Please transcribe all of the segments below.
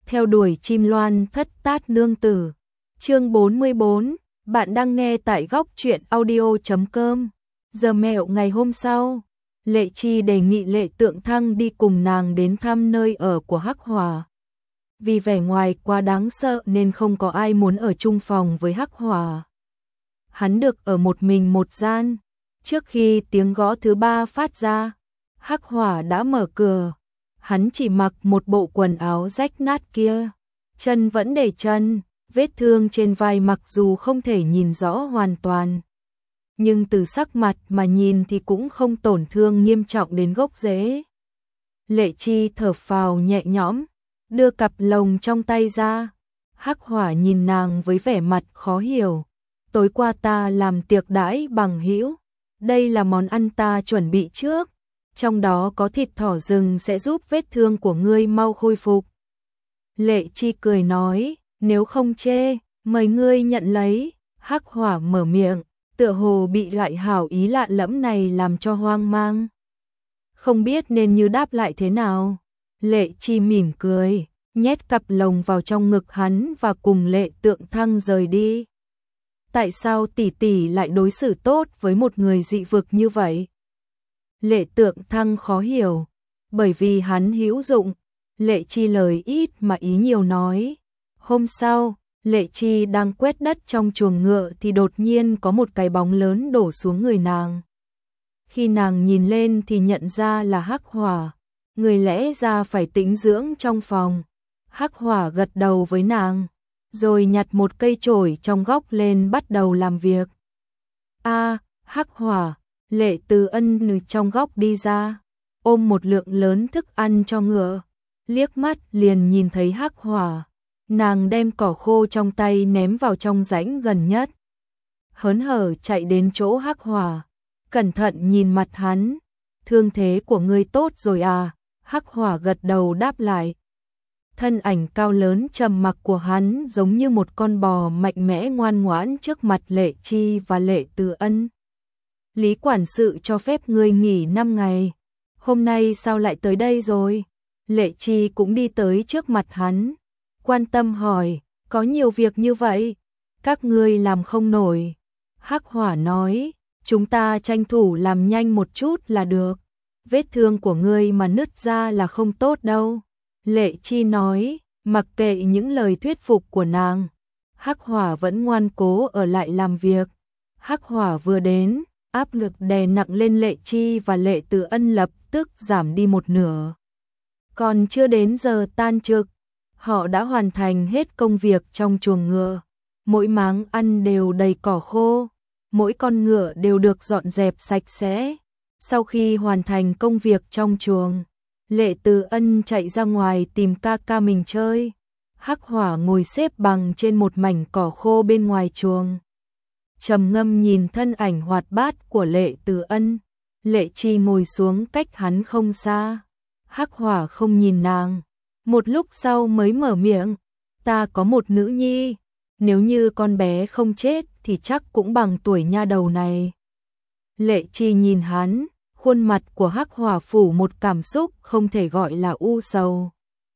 theo đuổi chim loan thất tát nương tử. Chương 44, bạn đang nghe tại góc truyện audio.com. Giờ mẹo ngày hôm sau, Lệ Chi đề nghị Lệ Tượng Thăng đi cùng nàng đến thăm nơi ở của Hắc Hỏa. Vì vẻ ngoài quá đáng sợ nên không có ai muốn ở chung phòng với Hắc Hỏa. Hắn được ở một mình một gian. Trước khi tiếng gõ thứ ba phát ra, Hắc Hỏa đã mở cửa. Hắn chỉ mặc một bộ quần áo rách nát kia, chân vẫn để chân, vết thương trên vai mặc dù không thể nhìn rõ hoàn toàn, nhưng từ sắc mặt mà nhìn thì cũng không tổn thương nghiêm trọng đến gốc rễ. Lệ Chi thở phào nhẹ nhõm, đưa cặp lồng trong tay ra. Hắc Hỏa nhìn nàng với vẻ mặt khó hiểu. Tối qua ta làm tiệc đãi bằng hữu, đây là món ăn ta chuẩn bị trước, trong đó có thịt thỏ rừng sẽ giúp vết thương của ngươi mau khôi phục. Lệ Chi cười nói, nếu không chê, mời ngươi nhận lấy. Hắc Hỏa mở miệng, tựa hồ bị loại hảo ý lạ lẫm này làm cho hoang mang. Không biết nên như đáp lại thế nào. Lệ Chi mỉm cười, nhét cặp lồng vào trong ngực hắn và cùng Lệ Tượng Thăng rời đi. Tại sao tỷ tỷ lại đối xử tốt với một người dị vực như vậy? Lệ Tượng Thăng khó hiểu, bởi vì hắn hữu dụng. Lệ Chi lời ít mà ý nhiều nói. Hôm sau, Lệ Chi đang quét đất trong chuồng ngựa thì đột nhiên có một cái bóng lớn đổ xuống người nàng. Khi nàng nhìn lên thì nhận ra là Hắc Hỏa, người lẽ ra phải tĩnh dưỡng trong phòng. Hắc Hỏa gật đầu với nàng, rồi nhặt một cây chổi trong góc lên bắt đầu làm việc. Hắc Hỏa, Lệ Từ Ân trong góc đi ra, ôm một lượng lớn thức ăn cho ngựa. Liếc mắt liền nhìn thấy Hắc Hỏa, nàng đem cỏ khô trong tay ném vào trong rãnh gần nhất. Hớn hở chạy đến chỗ Hắc Hỏa, cẩn thận nhìn mặt hắn. Thương thế của ngươi tốt rồi à? Hắc Hỏa gật đầu đáp lại. Thân ảnh cao lớn trầm mặc của hắn giống như một con bò mạnh mẽ ngoan ngoãn trước mặt Lệ Chi và Lệ Từ Ân. Lý quản sự cho phép ngươi nghỉ 5 ngày. Hôm nay sao lại tới đây rồi? Lệ Chi cũng đi tới trước mặt hắn, quan tâm hỏi, có nhiều việc như vậy, các ngươi làm không nổi. Hắc Hỏa nói, chúng ta tranh thủ làm nhanh một chút là được. Vết thương của ngươi mà nứt ra là không tốt đâu. Lệ Chi nói, mặc kệ những lời thuyết phục của nàng, Hắc Hỏa vẫn ngoan cố ở lại làm việc. Hắc Hỏa vừa đến, áp lực đè nặng lên Lệ Chi và Lệ Từ Ân lập tức giảm đi một nửa. Còn chưa đến giờ tan trực, họ đã hoàn thành hết công việc trong chuồng ngựa. Mỗi máng ăn đều đầy cỏ khô, mỗi con ngựa đều được dọn dẹp sạch sẽ. Sau khi hoàn thành công việc trong chuồng, Lệ Từ Ân chạy ra ngoài tìm ca ca mình chơi. Hắc Hỏa ngồi xếp bằng trên một mảnh cỏ khô bên ngoài chuồng, trầm ngâm nhìn thân ảnh hoạt bát của Lệ Từ Ân. Lệ Chi ngồi xuống cách hắn không xa. Hắc Hỏa không nhìn nàng, một lúc sau mới mở miệng, ta có một nữ nhi, nếu như con bé không chết thì chắc cũng bằng tuổi nha đầu này. Lệ Chi nhìn hắn, khuôn mặt của Hắc Hỏa phủ một cảm xúc không thể gọi là u sầu,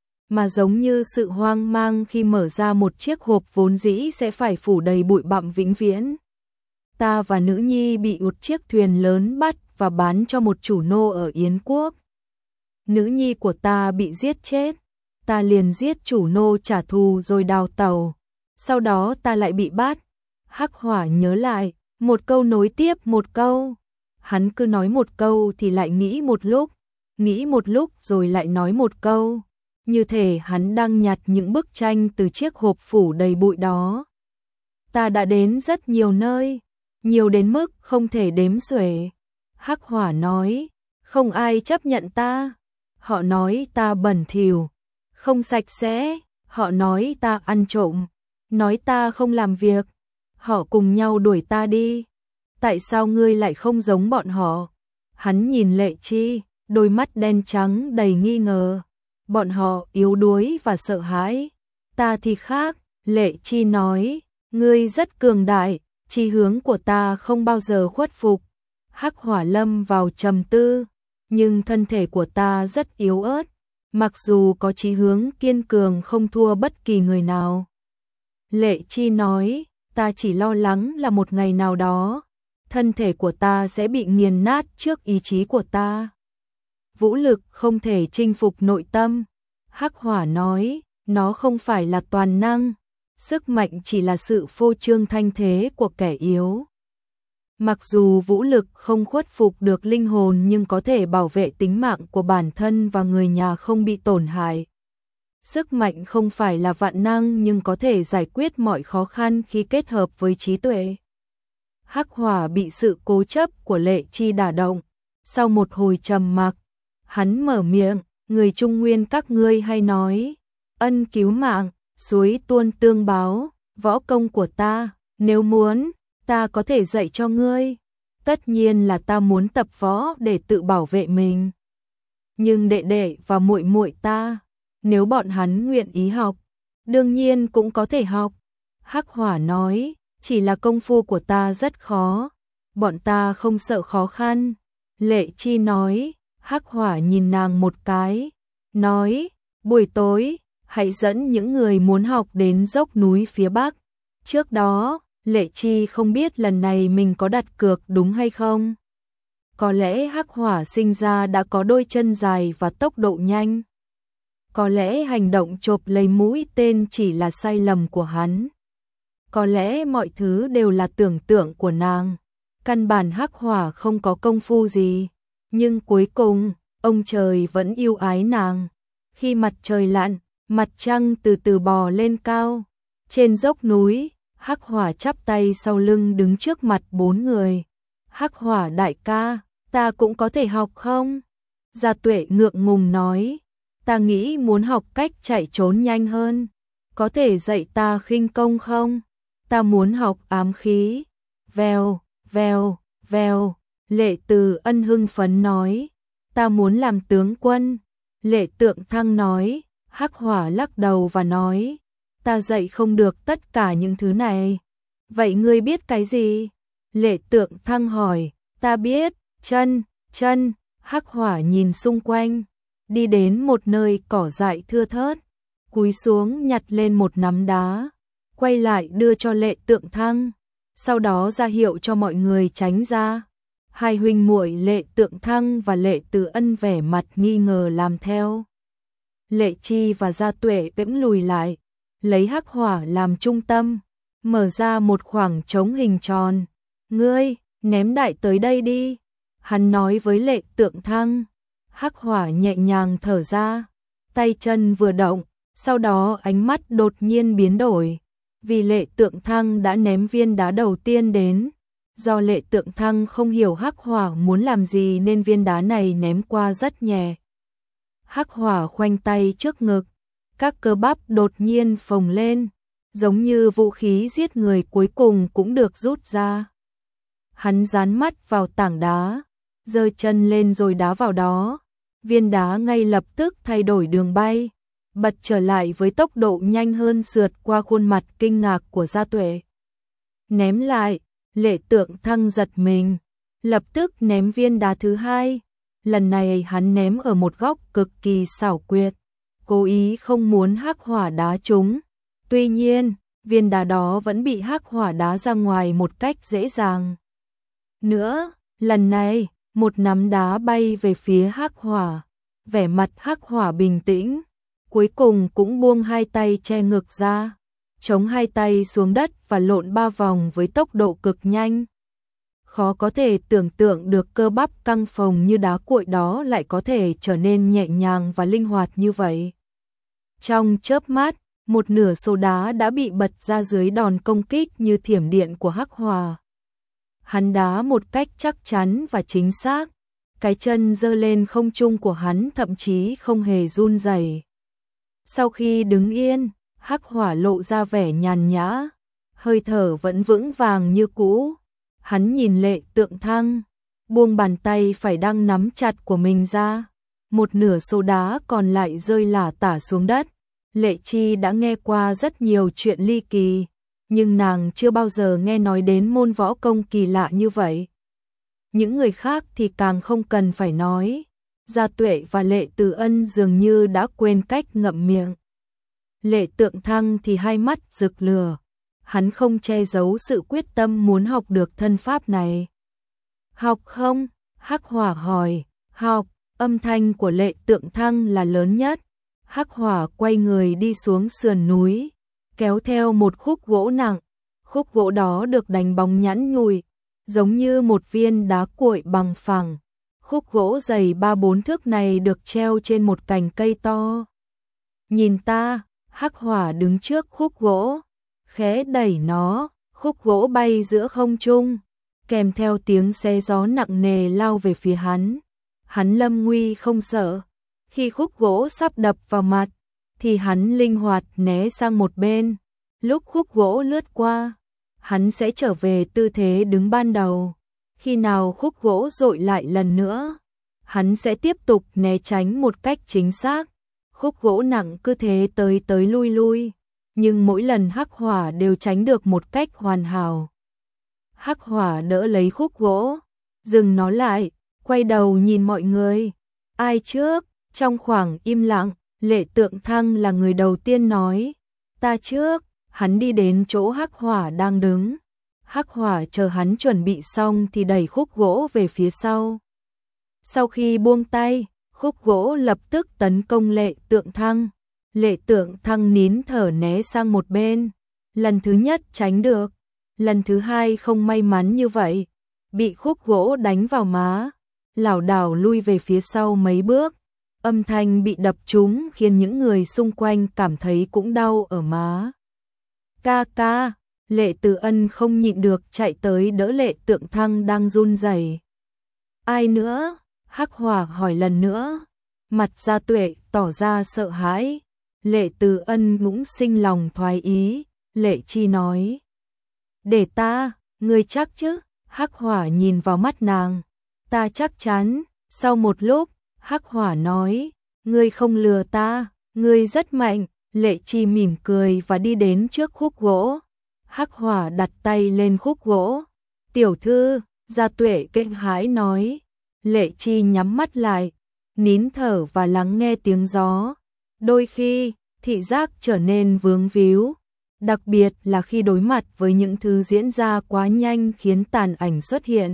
mà giống như sự hoang mang khi mở ra một chiếc hộp vốn dĩ sẽ phải phủ đầy bụi bặm vĩnh viễn. Ta và nữ nhi bị một chiếc thuyền lớn bắt và bán cho một chủ nô ở Yến Quốc. Nữ nhi của ta bị giết chết, ta liền giết chủ nô trả thù rồi đào tẩu. Sau đó ta lại bị bắt. Hắc Hỏa nhớ lại, một câu nối tiếp một câu. Hắn cứ nói một câu thì lại nghĩ một lúc rồi lại nói một câu. Như thể hắn đang nhặt những bức tranh từ chiếc hộp phủ đầy bụi đó. Ta đã đến rất nhiều nơi, nhiều đến mức không thể đếm xuể. Hắc Hỏa nói, không ai chấp nhận ta. Họ nói ta bẩn thỉu, không sạch sẽ. Họ nói ta ăn trộm, nói ta không làm việc. Họ cùng nhau đuổi ta đi. Tại sao ngươi lại không giống bọn họ? Hắn nhìn Lệ Chi, đôi mắt đen trắng đầy nghi ngờ. Bọn họ yếu đuối và sợ hãi. Ta thì khác. Lệ Chi nói, ngươi rất cường đại, chí hướng của ta không bao giờ khuất phục. Hắc Hỏa lâm vào trầm tư, nhưng thân thể của ta rất yếu ớt, mặc dù có chí hướng kiên cường không thua bất kỳ người nào. Lệ Chi nói, ta chỉ lo lắng là một ngày nào đó, thân thể của ta sẽ bị nghiền nát trước ý chí của ta. Vũ lực không thể chinh phục nội tâm. Hắc Hỏa nói, nó không phải là toàn năng, sức mạnh chỉ là sự phô trương thanh thế của kẻ yếu. Mặc dù vũ lực không khuất phục được linh hồn nhưng có thể bảo vệ tính mạng của bản thân và người nhà không bị tổn hại. Sức mạnh không phải là vạn năng nhưng có thể giải quyết mọi khó khăn khi kết hợp với trí tuệ. Hắc Hỏa bị sự cố chấp của Lệ Chi đả động. Sau một hồi trầm mặc, hắn mở miệng, người Trung Nguyên các ngươi hay nói, ân cứu mạng, suối tuôn tương báo, võ công của ta, nếu muốn, ta có thể dạy cho ngươi. Tất nhiên là ta muốn tập võ để tự bảo vệ mình. Nhưng đệ đệ và muội muội ta, nếu bọn hắn nguyện ý học, đương nhiên cũng có thể học. Hắc Hỏa nói, chỉ là công phu của ta rất khó, bọn ta không sợ khó khăn. Lệ Chi nói, Hắc Hỏa nhìn nàng một cái, nói, buổi tối, hãy dẫn những người muốn học đến dốc núi phía Bắc. Trước đó, Lệ Chi không biết lần này mình có đặt cược đúng hay không. Có lẽ Hắc Hỏa sinh ra đã có đôi chân dài và tốc độ nhanh. Có lẽ hành động chộp lấy mũi tên chỉ là sai lầm của hắn. Có lẽ mọi thứ đều là tưởng tượng của nàng. Căn bản Hắc Hỏa không có công phu gì. Nhưng cuối cùng, ông trời vẫn yêu ái nàng. Khi mặt trời lặn, mặt trăng từ từ bò lên cao. Trên dốc núi, Hắc Hỏa chắp tay sau lưng đứng trước mặt 4 người. Hắc Hỏa đại ca, ta cũng có thể học không? Gia Tuệ ngượng ngùng nói, ta nghĩ muốn học cách chạy trốn nhanh hơn. Có thể dạy ta khinh công không? Ta muốn học ám khí. Vèo, vèo, vèo. Lệ Từ Ân hưng phấn nói, ta muốn làm tướng quân. Lệ Tượng Thăng nói, Hắc Hỏa lắc đầu và nói, ta dạy không được tất cả những thứ này. Vậy ngươi biết cái gì? Lệ Tượng Thăng hỏi, ta biết, chân. Hắc Hỏa nhìn xung quanh, đi đến một nơi cỏ dại thưa thớt, cúi xuống nhặt lên một nắm đá, quay lại đưa cho Lệ Tượng Thăng, sau đó ra hiệu cho mọi người tránh ra. Hai huynh muội Lệ Tượng Thăng và Lệ Từ Ân vẻ mặt nghi ngờ làm theo. Lệ Chi và Gia Tuệ cũng lùi lại, lấy Hắc Hỏa làm trung tâm, mở ra một khoảng trống hình tròn. Ngươi, ném đại tới đây đi. Hắn nói với Lệ Tượng Thăng. Hắc Hỏa nhẹ nhàng thở ra, tay chân vừa động, sau đó ánh mắt đột nhiên biến đổi. Vì Lệ Tượng Thăng đã ném viên đá đầu tiên đến. Do Lệ Tượng Thăng không hiểu Hắc Hỏa muốn làm gì nên viên đá này ném qua rất nhẹ. Hắc Hỏa khoanh tay trước ngực, các cơ bắp đột nhiên phồng lên, giống như vũ khí giết người cuối cùng cũng được rút ra. Hắn dán mắt vào tảng đá, giơ chân lên rồi đá vào đó. Viên đá ngay lập tức thay đổi đường bay, bật trở lại với tốc độ nhanh hơn sượt qua khuôn mặt kinh ngạc của Gia Tuệ. Ném lại. Lệ Tượng Thăng giật mình, lập tức ném viên đá thứ hai. Lần này hắn ném ở một góc cực kỳ xảo quyệt, cố ý không muốn Hắc Hỏa đá trúng. Tuy nhiên, viên đá đó vẫn bị Hắc Hỏa đá ra ngoài một cách dễ dàng. Nữa, lần này, một nắm đá bay về phía Hắc Hỏa. Vẻ mặt Hắc Hỏa bình tĩnh, cuối cùng cũng buông hai tay che ngực ra, chống hai tay xuống đất và lộn 3 vòng với tốc độ cực nhanh. Khó có thể tưởng tượng được cơ bắp căng phồng như đá cuội đó lại có thể trở nên nhẹ nhàng và linh hoạt như vậy. Trong chớp mắt, một nửa số đá đã bị bật ra dưới đòn công kích như thiểm điện của Hắc Hỏa. Hắn đá một cách chắc chắn và chính xác, cái chân giơ lên không trung của hắn thậm chí không hề run rẩy. Sau khi đứng yên, Hắc Hỏa lộ ra vẻ nhàn nhã, hơi thở vẫn vững vàng như cũ. Hắn nhìn Lệ Tượng Thăng, buông bàn tay phải đang nắm chặt của mình ra. Một nửa số đá còn lại rơi lả tả xuống đất. Lệ Chi đã nghe qua rất nhiều chuyện ly kỳ, nhưng nàng chưa bao giờ nghe nói đến môn võ công kỳ lạ như vậy. Những người khác thì càng không cần phải nói. Gia Tuệ và Lệ Từ Ân dường như đã quên cách ngậm miệng. Lệ Tượng Thăng thì hai mắt rực lửa, hắn không che giấu sự quyết tâm muốn học được thân pháp này. Học không? Hắc Hỏa hỏi. Học. Âm thanh của Lệ Tượng Thăng là lớn nhất. Hắc Hỏa quay người đi xuống sườn núi, kéo theo một khúc gỗ nặng. Khúc gỗ đó được đánh bóng nhẵn nhụi, giống như một viên đá cuội bằng phẳng. Khúc gỗ dày 3-4 thước này được treo trên một cành cây to. Nhìn ta, Hắc Hỏa đứng trước khúc gỗ, khẽ đẩy nó, khúc gỗ bay giữa không trung, kèm theo tiếng xé gió nặng nề lao về phía hắn. Hắn lâm nguy không sợ, khi khúc gỗ sắp đập vào mặt, thì hắn linh hoạt né sang một bên. Lúc khúc gỗ lướt qua, hắn sẽ trở về tư thế đứng ban đầu. Khi nào khúc gỗ dội lại lần nữa, hắn sẽ tiếp tục né tránh một cách chính xác. Khúc gỗ nặng cứ thế tới tới lui lui, nhưng mỗi lần Hắc Hỏa đều tránh được một cách hoàn hảo. Hắc Hỏa đỡ lấy khúc gỗ, dừng nó lại, quay đầu nhìn mọi người. Ai trước? Trong khoảng im lặng, Lệ Tượng Thăng là người đầu tiên nói. Ta trước. Hắn đi đến chỗ Hắc Hỏa đang đứng. Hắc Hỏa chờ hắn chuẩn bị xong thì đẩy khúc gỗ về phía sau. Sau khi buông tay, khúc gỗ lập tức tấn công Lệ Tượng Thăng. Lệ Tượng Thăng nín thở né sang một bên. Lần thứ nhất tránh được, lần thứ hai không may mắn như vậy, bị khúc gỗ đánh vào má, lảo đảo lui về phía sau mấy bước. Âm thanh bị đập trúng khiến những người xung quanh cảm thấy cũng đau ở má. Ca ca, Lệ Từ Ân không nhịn được chạy tới đỡ Lệ Tượng Thăng đang run rẩy. Ai nữa? Hắc Hỏa hỏi lần nữa. Mặt Gia Tuệ tỏ ra sợ hãi. Lệ Từ Ân cũng sinh lòng thoái ý. Lệ Chi nói. Để ta, ngươi chắc chứ? Hắc Hỏa nhìn vào mắt nàng. Ta chắc chắn. Sau một lúc, Hắc Hỏa nói. Ngươi không lừa ta, ngươi rất mạnh. Lệ Chi mỉm cười và đi đến trước khúc gỗ. Hắc Hỏa đặt tay lên khúc gỗ. Tiểu thư, Gia Tuệ kinh hãi nói. Lệ Chi nhắm mắt lại, nín thở và lắng nghe tiếng gió. Đôi khi, thị giác trở nên vướng víu, đặc biệt là khi đối mặt với những thứ diễn ra quá nhanh khiến tàn ảnh xuất hiện.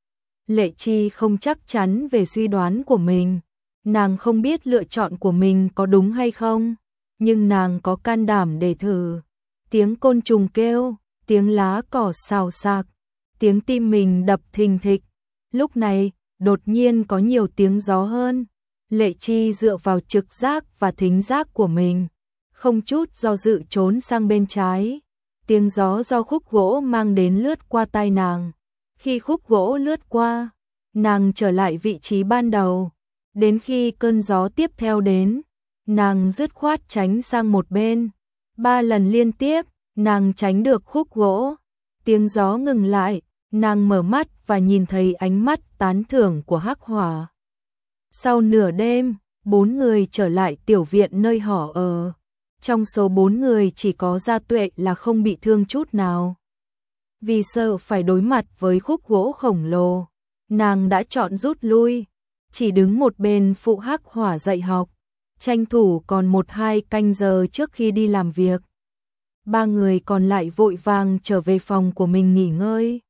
Lệ Chi không chắc chắn về suy đoán của mình. Nàng không biết lựa chọn của mình có đúng hay không, nhưng nàng có can đảm để thử. Tiếng côn trùng kêu, tiếng lá cỏ xào xạc, tiếng tim mình đập thình thịch. Lúc này, đột nhiên có nhiều tiếng gió hơn. Lệ Chi dựa vào trực giác và thính giác của mình, không chút do dự trốn sang bên trái. Tiếng gió do khúc gỗ mang đến lướt qua tai nàng. Khi khúc gỗ lướt qua, nàng trở lại vị trí ban đầu. Đến khi cơn gió tiếp theo đến, nàng dứt khoát tránh sang một bên. 3 lần liên tiếp, nàng tránh được khúc gỗ. Tiếng gió ngừng lại, nàng mở mắt và nhìn thấy ánh mắt tán thưởng của Hắc Hỏa. Sau nửa đêm, 4 người trở lại tiểu viện nơi họ ở. Trong số 4 người chỉ có Gia Tuệ là không bị thương chút nào. Vì sợ phải đối mặt với khúc gỗ khổng lồ, nàng đã chọn rút lui, chỉ đứng một bên phụ Hắc Hỏa dạy học, tranh thủ còn 1-2 canh giờ trước khi đi làm việc. 3 người còn lại vội vàng trở về phòng của mình nghỉ ngơi.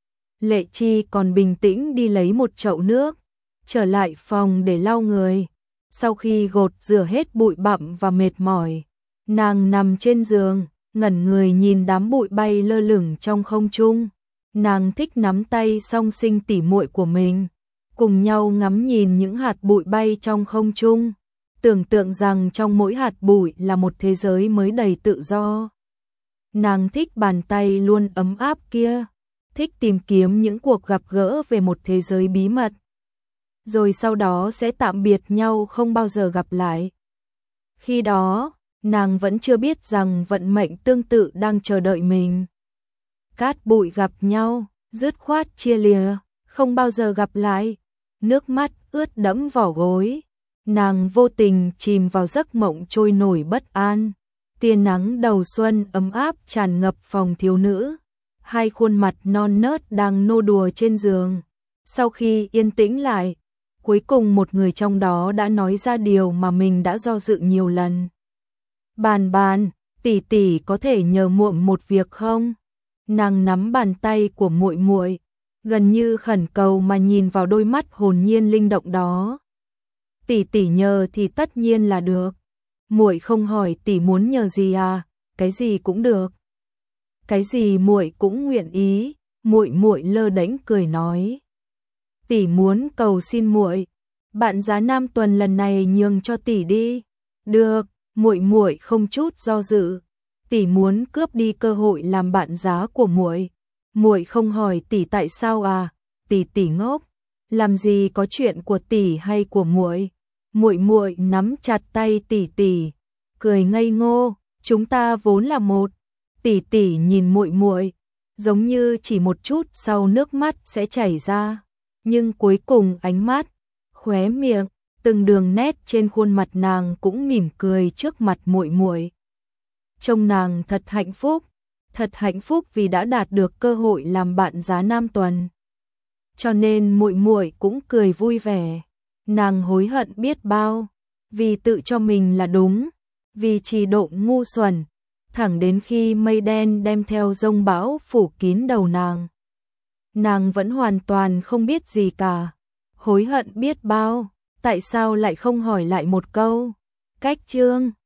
Lệ Chi còn bình tĩnh đi lấy một chậu nước, trở lại phòng để lau người. Sau khi gột rửa hết bụi bặm và mệt mỏi, nàng nằm trên giường, ngẩn người nhìn đám bụi bay lơ lửng trong không trung. Nàng thích nắm tay song sinh tỉ muội của mình, cùng nhau ngắm nhìn những hạt bụi bay trong không trung, tưởng tượng rằng trong mỗi hạt bụi là một thế giới mới đầy tự do. Nàng thích bàn tay luôn ấm áp kia, thích tìm kiếm những cuộc gặp gỡ về một thế giới bí mật. Rồi sau đó sẽ tạm biệt nhau không bao giờ gặp lại. Khi đó, nàng vẫn chưa biết rằng vận mệnh tương tự đang chờ đợi mình. Cát bụi gặp nhau, dứt khoát chia lìa, không bao giờ gặp lại. Nước mắt ướt đẫm vỏ gối, nàng vô tình chìm vào giấc mộng trôi nổi bất an. Tia nắng đầu xuân ấm áp tràn ngập phòng thiếu nữ. 2 khuôn mặt non nớt đang nô đùa trên giường. Sau khi yên tĩnh lại, Cuối cùng một người trong đó đã nói ra điều mà mình đã do dự nhiều lần. Bàn bàn, tỷ tỷ có thể nhờ muội một việc không? Nàng nắm bàn tay của muội muội, gần như khẩn cầu mà nhìn vào đôi mắt hồn nhiên linh động đó. Tỷ tỷ nhờ thì tất nhiên là được. Muội không hỏi tỷ muốn nhờ gì à? Cái gì cũng được. Cái gì muội cũng nguyện ý, muội muội lơ đễnh cười nói. Tỷ muốn cầu xin muội, bạn giá Nam Tuần lần này nhường cho tỷ đi. Được, muội muội không chút do dự. Tỷ muốn cướp đi cơ hội làm bạn giá của muội. Muội không hỏi tỷ tại sao à? Tỷ ngốc, làm gì có chuyện của tỷ hay của muội. Muội muội nắm chặt tay tỷ, cười ngây ngô, chúng ta vốn là một. Tỷ nhìn muội muội, giống như chỉ một chút sau nước mắt sẽ chảy ra, nhưng cuối cùng ánh mắt, khóe miệng, từng đường nét trên khuôn mặt nàng cũng mỉm cười trước mặt muội muội. Trông nàng thật hạnh phúc vì đã đạt được cơ hội làm bạn giá Nam Tuần. Cho nên muội muội cũng cười vui vẻ. Nàng hối hận biết bao, vì tự cho mình là đúng, vì trì độ ngu xuẩn, thẳng đến khi mây đen đem theo giông bão phủ kín đầu nàng. Nàng vẫn hoàn toàn không biết gì cả, hối hận biết bao, tại sao lại không hỏi lại một câu. Cách chương